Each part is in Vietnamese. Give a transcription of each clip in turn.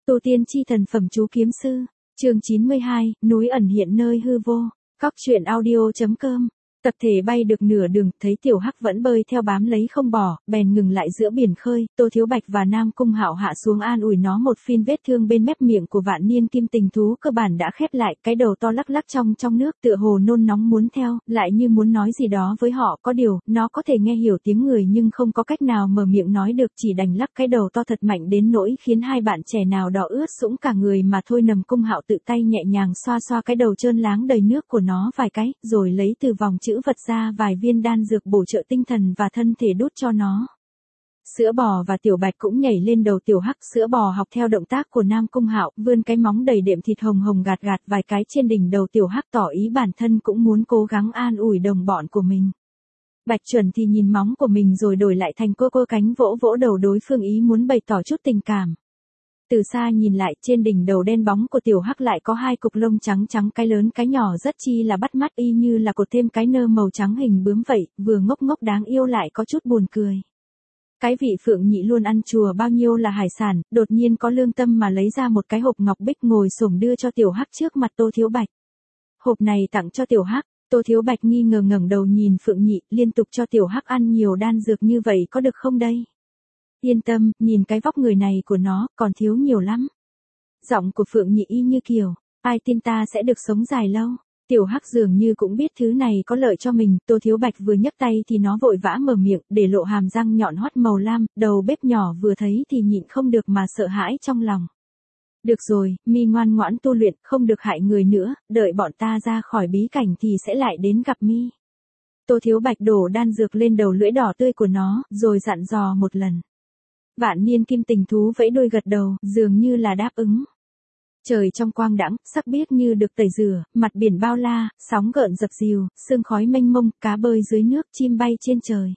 Tu tiên chi thần phẩm chú kiếm sư, chương 92, núi ẩn hiện nơi hư vô, cóc truyện audio.com. Tập thể bay được nửa đường, thấy Tiểu Hắc vẫn bơi theo bám lấy không bỏ, bèn ngừng lại giữa biển khơi. Tô Thiếu Bạch và Nam Cung Hạo hạ xuống an ủi nó một phen. Vết thương bên mép miệng của vạn niên kim tình thú cơ bản đã khép lại, cái đầu to lắc lắc trong nước tựa hồ nôn nóng muốn theo, lại như muốn nói gì đó với họ. Có điều, nó có thể nghe hiểu tiếng người nhưng không có cách nào mở miệng nói được, chỉ đành lắc cái đầu to thật mạnh đến nỗi khiến hai bạn trẻ nào đỏ ướt sũng cả người mà thôi. Nam Cung Hạo tự tay nhẹ nhàng xoa xoa cái đầu trơn láng đầy nước của nó vài cái, rồi lấy từ vòng chữ vật ra vài viên đan dược bổ trợ tinh thần và thân thể đút cho nó. Sữa bò và Tiểu Bạch cũng nhảy lên đầu Tiểu Hắc. Sữa bò học theo động tác của Nam Cung Hạo, vươn cái móng đầy đệm thịt hồng hồng gạt vài cái trên đỉnh đầu Tiểu Hắc, tỏ ý bản thân cũng muốn cố gắng an ủi đồng bọn của mình. Bạch Chuẩn thì nhìn móng của mình rồi đổi lại thành cô cánh vỗ vỗ đầu đối phương, ý muốn bày tỏ chút tình cảm. Từ xa nhìn lại, trên đỉnh đầu đen bóng của Tiểu Hắc lại có hai cục lông trắng cái lớn cái nhỏ rất chi là bắt mắt, y như là cột thêm cái nơ màu trắng hình bướm vậy, vừa ngốc đáng yêu lại có chút buồn cười. Cái vị Phượng Nhị luôn ăn chùa bao nhiêu là hải sản, đột nhiên có lương tâm mà lấy ra một cái hộp ngọc bích ngồi xổm đưa cho Tiểu Hắc trước mặt Tô Thiếu Bạch. Hộp này tặng cho Tiểu Hắc. Tô Thiếu Bạch nghi ngờ ngẩng đầu nhìn Phượng Nhị, liên tục cho Tiểu Hắc ăn nhiều đan dược như vậy có được không đây? Yên tâm, nhìn cái vóc người này của nó, còn thiếu nhiều lắm. Giọng của Phượng Nhị y như kiểu, ai tin ta sẽ được sống dài lâu. Tiểu Hắc dường như cũng biết thứ này có lợi cho mình. Tô Thiếu Bạch vừa nhấc tay thì nó vội vã mở miệng, để lộ hàm răng nhọn hoắt màu lam. Đầu bếp nhỏ vừa thấy thì nhịn không được mà sợ hãi trong lòng. Được rồi, mi ngoan ngoãn tu luyện, không được hại người nữa, đợi bọn ta ra khỏi bí cảnh thì sẽ lại đến gặp mi. Tô Thiếu Bạch đổ đan dược lên đầu lưỡi đỏ tươi của nó, rồi dặn dò một lần. Vạn niên kim tình thú vẫy đuôi gật đầu, dường như là đáp ứng. Trời trong quang đãng, sắc biếc như được tẩy rửa, mặt biển bao la, sóng gợn dập dìu, sương khói mênh mông, cá bơi dưới nước, chim bay trên trời.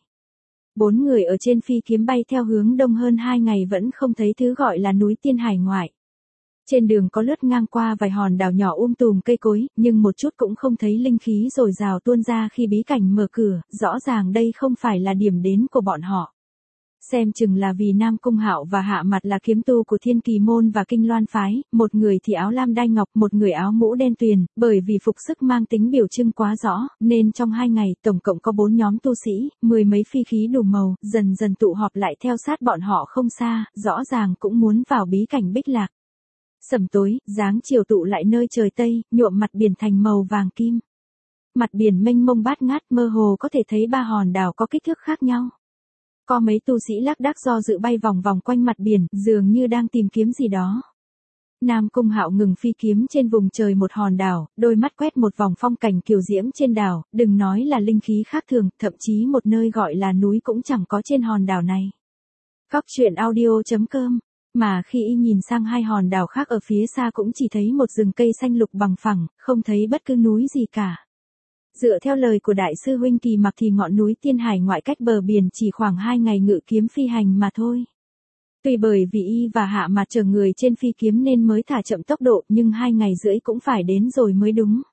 4 người ở trên phi kiếm bay theo hướng đông hơn 2 ngày vẫn không thấy thứ gọi là núi Tiên Hải ngoại. Trên đường có lướt ngang qua vài hòn đảo nhỏ tùm cây cối, nhưng một chút cũng không thấy linh khí dồi dào tuôn ra khi bí cảnh mở cửa, rõ ràng đây không phải là điểm đến của bọn họ. Xem chừng là vì Nam Cung Hạo và Hạ Mặt là kiếm tu của Thiên Kỳ môn và Kinh Loan phái, một người thì áo lam đai ngọc, một người áo mũ đen tuyền, bởi vì phục sức mang tính biểu trưng quá rõ, nên trong 2 ngày tổng cộng có 4 nhóm tu sĩ, 10 mấy phi khí đủ màu, dần dần tụ họp lại theo sát bọn họ không xa, rõ ràng cũng muốn vào bí cảnh Bích Lạc. Sẩm tối, dáng chiều tụ lại nơi trời Tây, nhuộm mặt biển thành màu vàng kim. Mặt biển mênh mông bát ngát, mơ hồ có thể thấy 3 hòn đảo có kích thước khác nhau. Có mấy tu sĩ lác đác do dự bay vòng quanh mặt biển, dường như đang tìm kiếm gì đó. Nam Cung Hạo ngừng phi kiếm trên vùng trời một hòn đảo, đôi mắt quét một vòng phong cảnh kiều diễm trên đảo, đừng nói là linh khí khác thường, thậm chí một nơi gọi là núi cũng chẳng có trên hòn đảo này. Cóc truyện audio.com. Mà khi y nhìn sang 2 hòn đảo khác ở phía xa cũng chỉ thấy một rừng cây xanh lục bằng phẳng, không thấy bất cứ núi gì cả. Dựa theo lời của đại sư huynh Kỳ Mặc thì ngọn núi Tiên Hải ngoại cách bờ biển chỉ khoảng 2 ngày ngự kiếm phi hành mà thôi. Tuy bởi vì y và Hạ Mặt chở người trên phi kiếm nên mới thả chậm tốc độ, nhưng 2 ngày rưỡi cũng phải đến rồi mới đúng.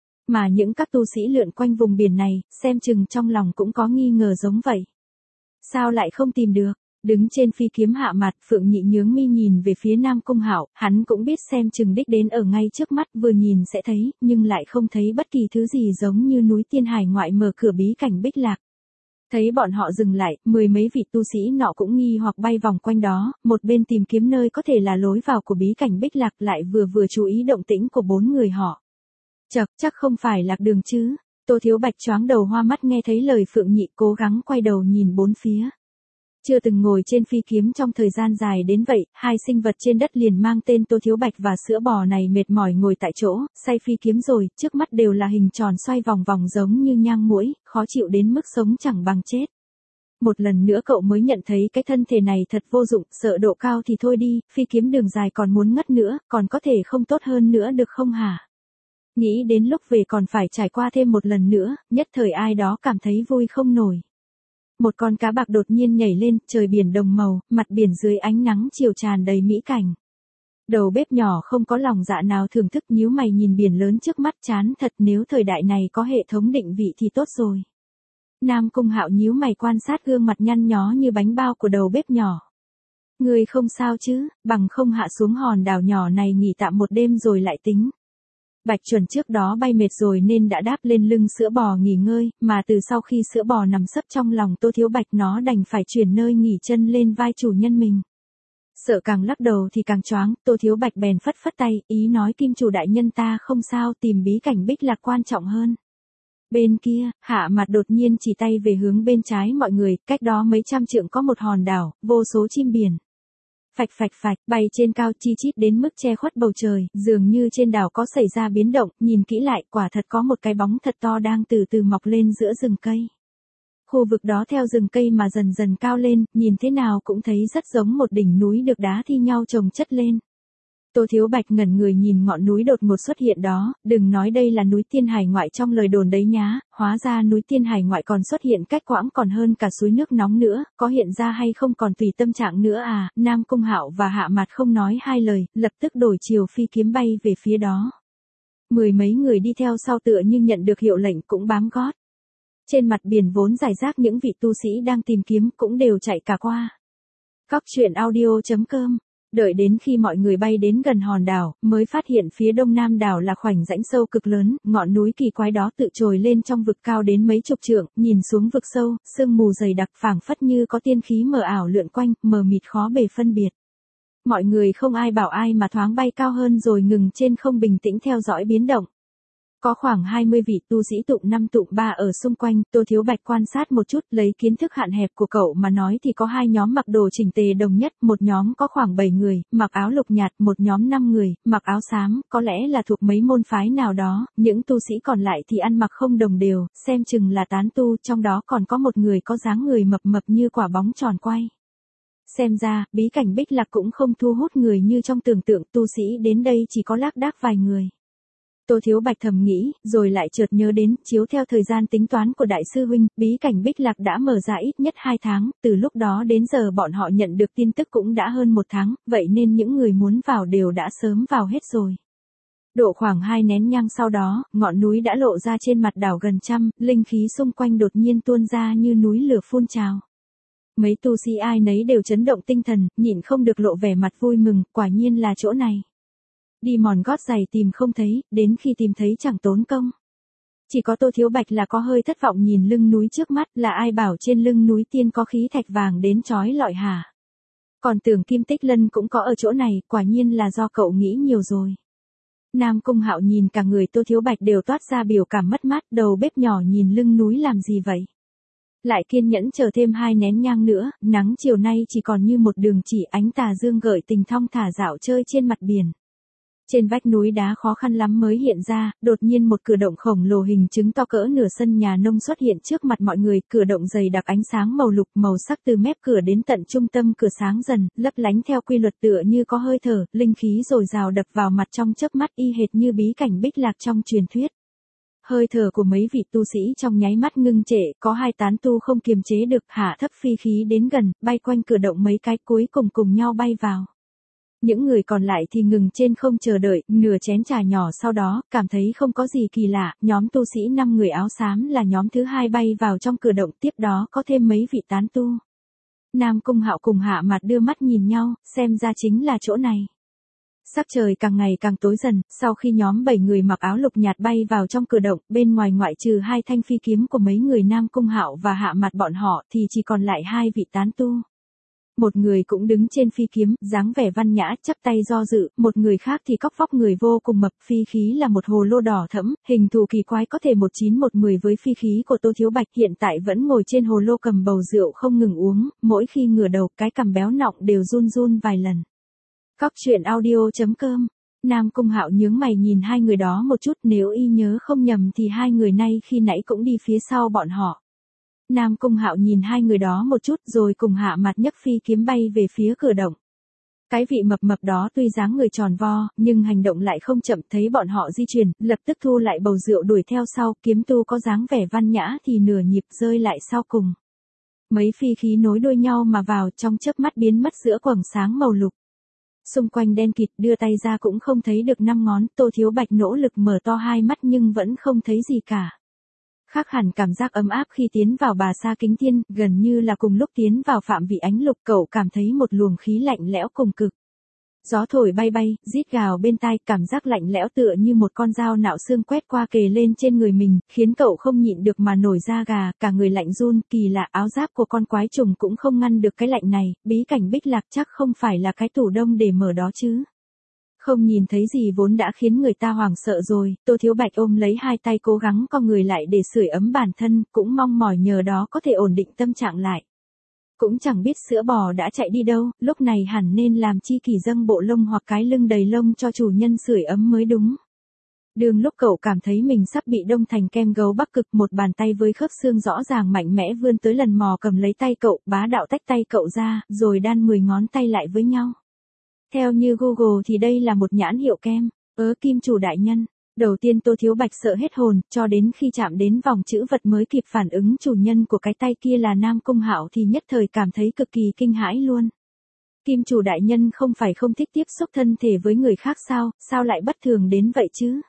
Mà những các tu sĩ lượn quanh vùng biển này, xem chừng trong lòng cũng có nghi ngờ giống vậy. Sao lại không tìm được? Đứng trên phi kiếm Hạ Mặt, Phượng Nhị nhướng mi nhìn về phía Nam Cung Hạo, hắn cũng biết xem chừng đích đến ở ngay trước mắt, vừa nhìn sẽ thấy, nhưng lại không thấy bất kỳ thứ gì giống như núi Tiên Hải ngoại mở cửa bí cảnh Bích Lạc. Thấy bọn họ dừng lại, 10 mấy vị tu sĩ nọ cũng nghi hoặc bay vòng quanh đó, một bên tìm kiếm nơi có thể là lối vào của bí cảnh Bích Lạc, lại vừa chú ý động tĩnh của 4 người họ. Chắc không phải lạc đường chứ? Tô Thiếu Bạch choáng đầu hoa mắt nghe thấy lời Phượng Nhị, cố gắng quay đầu nhìn bốn phía. Chưa từng ngồi trên phi kiếm trong thời gian dài đến vậy, 2 sinh vật trên đất liền mang tên Tô Thiếu Bạch và sữa bò này mệt mỏi ngồi tại chỗ, say phi kiếm rồi, trước mắt đều là hình tròn xoay vòng giống như nhang muỗi, khó chịu đến mức sống chẳng bằng chết. Một lần nữa cậu mới nhận thấy cái thân thể này thật vô dụng, sợ độ cao thì thôi đi, phi kiếm đường dài còn muốn ngất nữa, còn có thể không tốt hơn nữa được không hả? Nghĩ đến lúc về còn phải trải qua thêm một lần nữa, nhất thời ai đó cảm thấy vui không nổi. Một con cá bạc đột nhiên nhảy lên, trời biển đồng màu, mặt biển dưới ánh nắng chiều tràn đầy mỹ cảnh. Đầu bếp nhỏ không có lòng dạ nào thưởng thức, nhíu mày nhìn biển lớn trước mắt, chán thật, nếu thời đại này có hệ thống định vị thì tốt rồi. Nam Cung Hạo nhíu mày quan sát gương mặt nhăn nhó như bánh bao của đầu bếp nhỏ. Ngươi không sao chứ, bằng không hạ xuống hòn đảo nhỏ này nghỉ tạm một đêm rồi lại tính. Bạch Chuẩn trước đó bay mệt rồi nên đã đáp lên lưng sữa bò nghỉ ngơi, mà từ sau khi sữa bò nằm sấp trong lòng Tô Thiếu Bạch nó đành phải chuyển nơi nghỉ chân lên vai chủ nhân mình. Sợ càng lắc đầu thì càng choáng, Tô Thiếu Bạch bèn phất phất tay, ý nói Kim chủ đại nhân ta không sao, tìm bí cảnh bích lạc quan trọng hơn. Bên kia, Hạ Mặt đột nhiên chỉ tay về hướng bên trái mọi người, cách đó mấy trăm trượng có một hòn đảo, vô số chim biển. Phạch phạch phạch, bay trên cao chi chít đến mức che khuất bầu trời, dường như trên đảo có xảy ra biến động, nhìn kỹ lại quả thật có một cái bóng thật to đang từ từ mọc lên giữa rừng cây. Khu vực đó theo rừng cây mà dần dần cao lên, nhìn thế nào cũng thấy rất giống một đỉnh núi được đá thi nhau chồng chất lên. Tô Thiếu Bạch ngẩn người nhìn ngọn núi đột ngột xuất hiện đó, đừng nói đây là núi Tiên Hải Ngoại trong lời đồn đấy nhá, hóa ra núi Tiên Hải Ngoại còn xuất hiện cách quãng còn hơn cả suối nước nóng nữa, có hiện ra hay không còn tùy tâm trạng nữa à. Nam Cung Hạo và Hạ Mặt không nói hai lời, lập tức đổi chiều phi kiếm bay về phía đó. Mười mấy người đi theo sau tựa như nhận được hiệu lệnh cũng bám gót. Trên mặt biển vốn rải rác những vị tu sĩ đang tìm kiếm cũng đều chạy cả qua. Cóc truyện audio.com. Đợi đến khi mọi người bay đến gần hòn đảo, mới phát hiện phía đông nam đảo là khoảnh rãnh sâu cực lớn, ngọn núi kỳ quái đó tự trồi lên trong vực cao đến mấy chục trượng, nhìn xuống vực sâu, sương mù dày đặc phảng phất như có tiên khí mờ ảo lượn quanh, mờ mịt khó bề phân biệt. Mọi người không ai bảo ai mà thoáng bay cao hơn rồi ngừng trên không bình tĩnh theo dõi biến động. Có khoảng 20 vị tu sĩ tụng 5 tụng 3 ở xung quanh, Tô Thiếu Bạch quan sát một chút, lấy kiến thức hạn hẹp của cậu mà nói thì có hai nhóm mặc đồ chỉnh tề đồng nhất, một nhóm có khoảng 7 người, mặc áo lục nhạt, một nhóm 5 người, mặc áo xám, có lẽ là thuộc mấy môn phái nào đó, những tu sĩ còn lại thì ăn mặc không đồng đều, xem chừng là tán tu, trong đó còn có một người có dáng người mập mập như quả bóng tròn quay. Xem ra, bí cảnh Bích Lạc cũng không thu hút người như trong tưởng tượng, tu sĩ đến đây chỉ có lác đác vài người. Tô Thiếu Bạch thầm nghĩ, rồi lại chợt nhớ đến, chiếu theo thời gian tính toán của đại sư huynh, bí cảnh Bích Lạc đã mở ra ít nhất 2 tháng, từ lúc đó đến giờ bọn họ nhận được tin tức cũng đã hơn 1 tháng, vậy nên những người muốn vào đều đã sớm vào hết rồi. Độ khoảng 2 nén nhang sau đó, ngọn núi đã lộ ra trên mặt đảo gần trăm, linh khí xung quanh đột nhiên tuôn ra như núi lửa phun trào. Mấy tu sĩ ai nấy đều chấn động tinh thần, nhịn không được lộ vẻ mặt vui mừng, quả nhiên là chỗ này. Đi mòn gót giày tìm không thấy, đến khi tìm thấy chẳng tốn công. Chỉ có Tô Thiếu Bạch là có hơi thất vọng nhìn lưng núi trước mắt, là ai bảo trên lưng núi tiên có khí thạch vàng đến chói lọi hả? Còn tưởng Kim Tích Lân cũng có ở chỗ này, quả nhiên là do cậu nghĩ nhiều rồi. Nam Cung Hạo nhìn cả người Tô Thiếu Bạch đều toát ra biểu cảm mất mát, đầu bếp nhỏ nhìn lưng núi làm gì vậy? Lại kiên nhẫn chờ thêm 2 nén nhang nữa, nắng chiều nay chỉ còn như một đường chỉ, ánh tà dương gợi tình thong thả dạo chơi trên mặt biển. Trên vách núi đá khó khăn lắm mới hiện ra, đột nhiên một cửa động khổng lồ hình trứng to cỡ nửa sân nhà nông xuất hiện trước mặt mọi người, cửa động dày đặc ánh sáng màu lục màu sắc từ mép cửa đến tận trung tâm cửa sáng dần, lấp lánh theo quy luật tựa như có hơi thở, linh khí dồi dào đập vào mặt trong chớp mắt y hệt như bí cảnh Bích Lạc trong truyền thuyết. Hơi thở của mấy vị tu sĩ trong nháy mắt ngưng trệ, có 2 tán tu không kiềm chế được, hạ thấp phi khí đến gần, bay quanh cửa động mấy cái cuối cùng cùng nhau bay vào. Những người còn lại thì ngừng trên không chờ đợi, nửa chén trà nhỏ sau đó, cảm thấy không có gì kỳ lạ, nhóm tu sĩ 5 người áo xám là nhóm thứ 2 bay vào trong cửa động, tiếp đó có thêm mấy vị tán tu. Nam Cung Hạo cùng Hạ Mặt đưa mắt nhìn nhau, xem ra chính là chỗ này. Sắc trời càng ngày càng tối dần, sau khi nhóm 7 người mặc áo lục nhạt bay vào trong cửa động, bên ngoài ngoại trừ 2 thanh phi kiếm của mấy người Nam Cung Hạo và Hạ Mặt bọn họ thì chỉ còn lại 2 vị tán tu. Một người cũng đứng trên phi kiếm, dáng vẻ văn nhã, chắp tay do dự, một người khác thì cóc vóc người vô cùng mập, phi khí là một hồ lô đỏ thẫm, hình thù kỳ quái có thể 19-110 với phi khí của Tô Thiếu Bạch, hiện tại vẫn ngồi trên hồ lô cầm bầu rượu không ngừng uống, mỗi khi ngửa đầu, cái cằm béo nọng đều run run vài lần. Cóc truyện audio.com. Nam Cung Hạo nhướng mày nhìn 2 người đó một chút, nếu y nhớ không nhầm thì 2 người này khi nãy cũng đi phía sau bọn họ. Nam Cung Hạo nhìn 2 người đó một chút rồi cùng Hạ Mặt nhấc phi kiếm bay về phía cửa động. Cái vị mập mập đó tuy dáng người tròn vo, nhưng hành động lại không chậm, thấy bọn họ di chuyển, lập tức thu lại bầu rượu đuổi theo sau, kiếm tu có dáng vẻ văn nhã thì nửa nhịp rơi lại sau cùng. Mấy phi khí nối đuôi nhau mà vào, trong chớp mắt biến mất giữa quầng sáng màu lục. Xung quanh đen kịt, đưa tay ra cũng không thấy được 5 ngón, Tô Thiếu Bạch nỗ lực mở to 2 mắt nhưng vẫn không thấy gì cả. Khác hẳn cảm giác ấm áp khi tiến vào Bà Sa Kính Thiên, gần như là cùng lúc tiến vào phạm vị ánh lục, cậu cảm thấy một luồng khí lạnh lẽo cùng cực. Gió thổi bay bay, rít gào bên tai, cảm giác lạnh lẽo tựa như một con dao nạo xương quét qua kề lên trên người mình, khiến cậu không nhịn được mà nổi da gà, cả người lạnh run, kỳ lạ áo giáp của con quái trùng cũng không ngăn được cái lạnh này, bí cảnh Bích Lạc chắc không phải là cái tủ đông để mở đó chứ. Không nhìn thấy gì vốn đã khiến người ta hoảng sợ rồi, Tô Thiếu Bạch ôm lấy hai tay cố gắng co người lại để sưởi ấm bản thân, cũng mong mỏi nhờ đó có thể ổn định tâm trạng lại. Cũng chẳng biết sữa bò đã chạy đi đâu, lúc này hẳn nên làm chi kỳ dâng bộ lông hoặc cái lưng đầy lông cho chủ nhân sưởi ấm mới đúng. Đường lúc cậu cảm thấy mình sắp bị đông thành kem gấu Bắc Cực, một bàn tay với khớp xương rõ ràng mạnh mẽ vươn tới lần mò cầm lấy tay cậu, bá đạo tách tay cậu ra, rồi đan 10 ngón tay lại với nhau. Theo như Google thì đây là một nhãn hiệu kem, Kim chủ đại nhân. Đầu tiên Tô Thiếu Bạch sợ hết hồn, cho đến khi chạm đến vòng chữ vật mới kịp phản ứng chủ nhân của cái tay kia là Nam Cung Hạo thì nhất thời cảm thấy cực kỳ kinh hãi luôn. Kim chủ đại nhân không phải không thích tiếp xúc thân thể với người khác sao lại bất thường đến vậy chứ?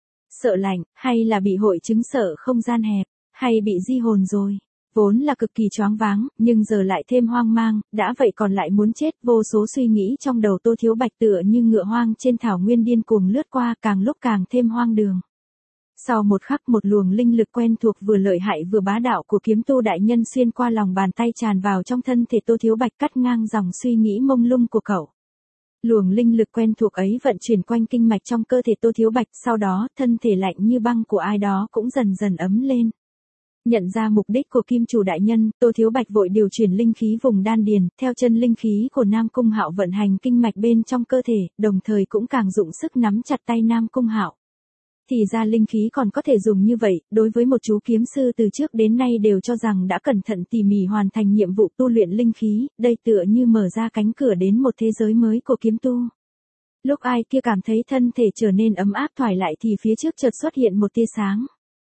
Sợ lạnh, hay là bị hội chứng sợ không gian hẹp, hay bị di hồn rồi? Vốn là cực kỳ choáng váng, nhưng giờ lại thêm hoang mang, đã vậy còn lại muốn chết, vô số suy nghĩ trong đầu Tô Thiếu Bạch tựa như ngựa hoang trên thảo nguyên điên cuồng lướt qua, càng lúc càng thêm hoang đường. Sau một khắc, một luồng linh lực quen thuộc vừa lợi hại vừa bá đạo của kiếm tu đại nhân xuyên qua lòng bàn tay tràn vào trong thân thể Tô Thiếu Bạch, cắt ngang dòng suy nghĩ mông lung của cậu. Luồng linh lực quen thuộc ấy vận chuyển quanh kinh mạch trong cơ thể Tô Thiếu Bạch, sau đó, thân thể lạnh như băng của ai đó cũng dần dần ấm lên. Nhận ra mục đích của Kim chủ đại nhân, Tô Thiếu Bạch vội điều chuyển linh khí vùng đan điền, theo chân linh khí của Nam Cung Hạo vận hành kinh mạch bên trong cơ thể, đồng thời cũng càng dụng sức nắm chặt tay Nam Cung Hạo. Thì ra linh khí còn có thể dùng như vậy, đối với một chú kiếm sư từ trước đến nay đều cho rằng đã cẩn thận tỉ mỉ hoàn thành nhiệm vụ tu luyện linh khí, đây tựa như mở ra cánh cửa đến một thế giới mới của kiếm tu. Lúc ai kia cảm thấy thân thể trở nên ấm áp thoải lại thì phía trước chợt xuất hiện một tia sáng.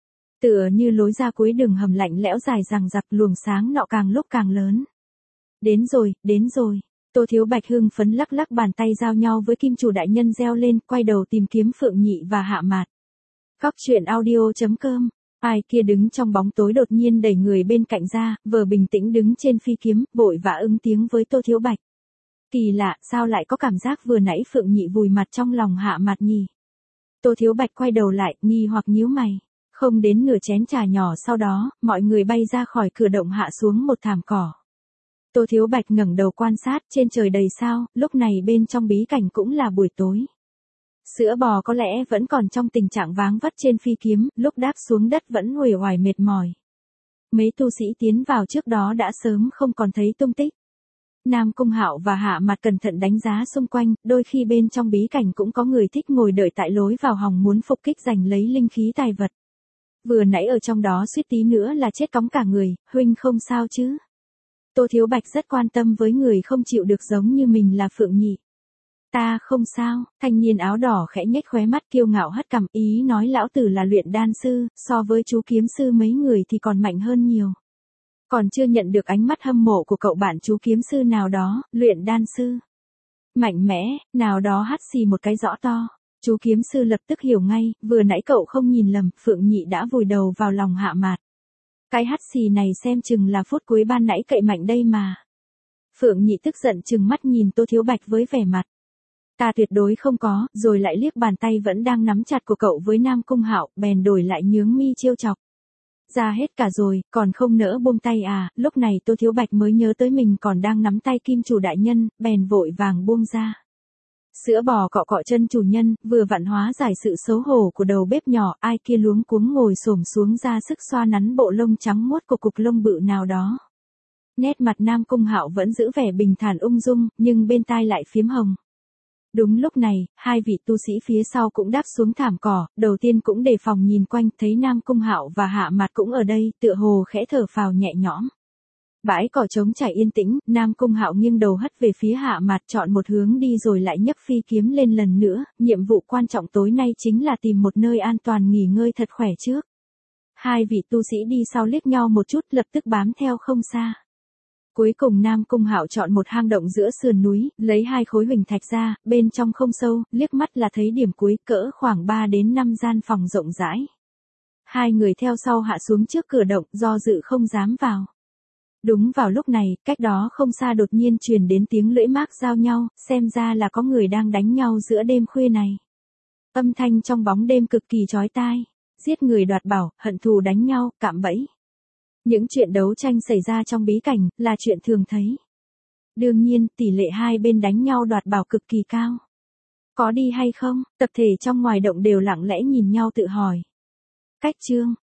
Tựa như lối ra cuối đường hầm lạnh lẽo dài dằng dặc, luồng sáng nọ càng lúc càng lớn. Đến rồi. Tô Thiếu Bạch hưng phấn lắc lắc bàn tay giao nhau với Kim chủ đại nhân reo lên, quay đầu tìm kiếm Phượng Nhị và Hạ Mạt. Cóc truyện audio.com. Ai kia đứng trong bóng tối đột nhiên đẩy người bên cạnh ra, vờ bình tĩnh đứng trên phi kiếm, vội vã ứng tiếng với Tô Thiếu Bạch. Kỳ lạ, sao lại có cảm giác vừa nãy Phượng Nhị vùi mặt trong lòng Hạ Mạt nhỉ? Tô Thiếu Bạch quay đầu lại, nghi hoặc nhíu mày. Không đến nửa chén trà nhỏ sau đó, mọi người bay ra khỏi cửa động hạ xuống một thảm cỏ. Tô Thiếu Bạch ngẩng đầu quan sát, trên trời đầy sao, lúc này bên trong bí cảnh cũng là buổi tối. Sữa bò có lẽ vẫn còn trong tình trạng váng vắt trên phi kiếm, lúc đáp xuống đất vẫn uể oải mệt mỏi. Mấy tu sĩ tiến vào trước đó đã sớm không còn thấy tung tích. Nam Cung Hạo và Hạ Mạt cẩn thận đánh giá xung quanh, đôi khi bên trong bí cảnh cũng có người thích ngồi đợi tại lối vào hòng muốn phục kích giành lấy linh khí tài vật. Vừa nãy ở trong đó suýt tí nữa là chết cóng cả người, huynh không sao chứ? Tô Thiếu Bạch rất quan tâm với người không chịu được giống như mình là Phượng Nhị. Ta không sao, thanh niên áo đỏ khẽ nhếch khóe mắt kiêu ngạo hất cằm, ý nói lão tử là luyện đan sư, so với chú kiếm sư mấy người thì còn mạnh hơn nhiều. Còn chưa nhận được ánh mắt hâm mộ của cậu bạn chú kiếm sư nào đó, luyện đan sư. Mạnh mẽ, nào đó hắt xì một cái rõ to. Chú kiếm sư lập tức hiểu ngay, vừa nãy cậu không nhìn lầm, Phượng Nhị đã vùi đầu vào lòng Hạ Mạt. Cái hắt xì này xem chừng là phút cuối ban nãy cậy mạnh đây mà. Phượng Nhị tức giận chừng mắt nhìn Tô Thiếu Bạch với vẻ mặt. Ta tuyệt đối không có, rồi lại liếc bàn tay vẫn đang nắm chặt của cậu với Nam Cung Hạo, bèn đổi lại nhướng mi trêu chọc. Ra hết cả rồi, còn không nỡ buông tay à? Lúc này Tô Thiếu Bạch mới nhớ tới mình còn đang nắm tay Kim chủ đại nhân, bèn vội vàng buông ra. Sữa bò cọ cọ chân chủ nhân, vừa vặn hóa giải sự xấu hổ của đầu bếp nhỏ, ai kia luống cuống ngồi xổm xuống ra sức xoa nắn bộ lông trắng muốt của cục lông bự nào đó. Nét mặt Nam Cung Hạo vẫn giữ vẻ bình thản ung dung, nhưng bên tai lại phiếm hồng. Đúng lúc này, hai vị tu sĩ phía sau cũng đáp xuống thảm cỏ, đầu tiên cũng đề phòng nhìn quanh, thấy Nam Cung Hạo và Hạ Mạt cũng ở đây, tựa hồ khẽ thở phào nhẹ nhõm. Bãi cỏ trống trải yên tĩnh, Nam Cung Hạo nghiêng đầu hất về phía Hạ Mạt, chọn một hướng đi rồi lại nhấc phi kiếm lên lần nữa, nhiệm vụ quan trọng tối nay chính là tìm một nơi an toàn nghỉ ngơi thật khỏe trước. Hai vị tu sĩ đi sau liếc nhau một chút, lập tức bám theo không xa. Cuối cùng Nam Cung Hạo chọn một hang động giữa sườn núi, lấy hai khối huỳnh thạch ra, bên trong không sâu, liếc mắt là thấy điểm cuối, cỡ khoảng 3 đến 5 gian phòng rộng rãi. Hai người theo sau hạ xuống trước cửa động, do dự không dám vào. Đúng vào lúc này, cách đó không xa đột nhiên truyền đến tiếng lưỡi mác giao nhau, xem ra là có người đang đánh nhau giữa đêm khuya này. Âm thanh trong bóng đêm cực kỳ chói tai. Giết người đoạt bảo, hận thù đánh nhau, cạm bẫy. Những chuyện đấu tranh xảy ra trong bí cảnh, là chuyện thường thấy. Đương nhiên, tỷ lệ hai bên đánh nhau đoạt bảo cực kỳ cao. Có đi hay không? Tập thể trong ngoài động đều lặng lẽ nhìn nhau tự hỏi. Cách chương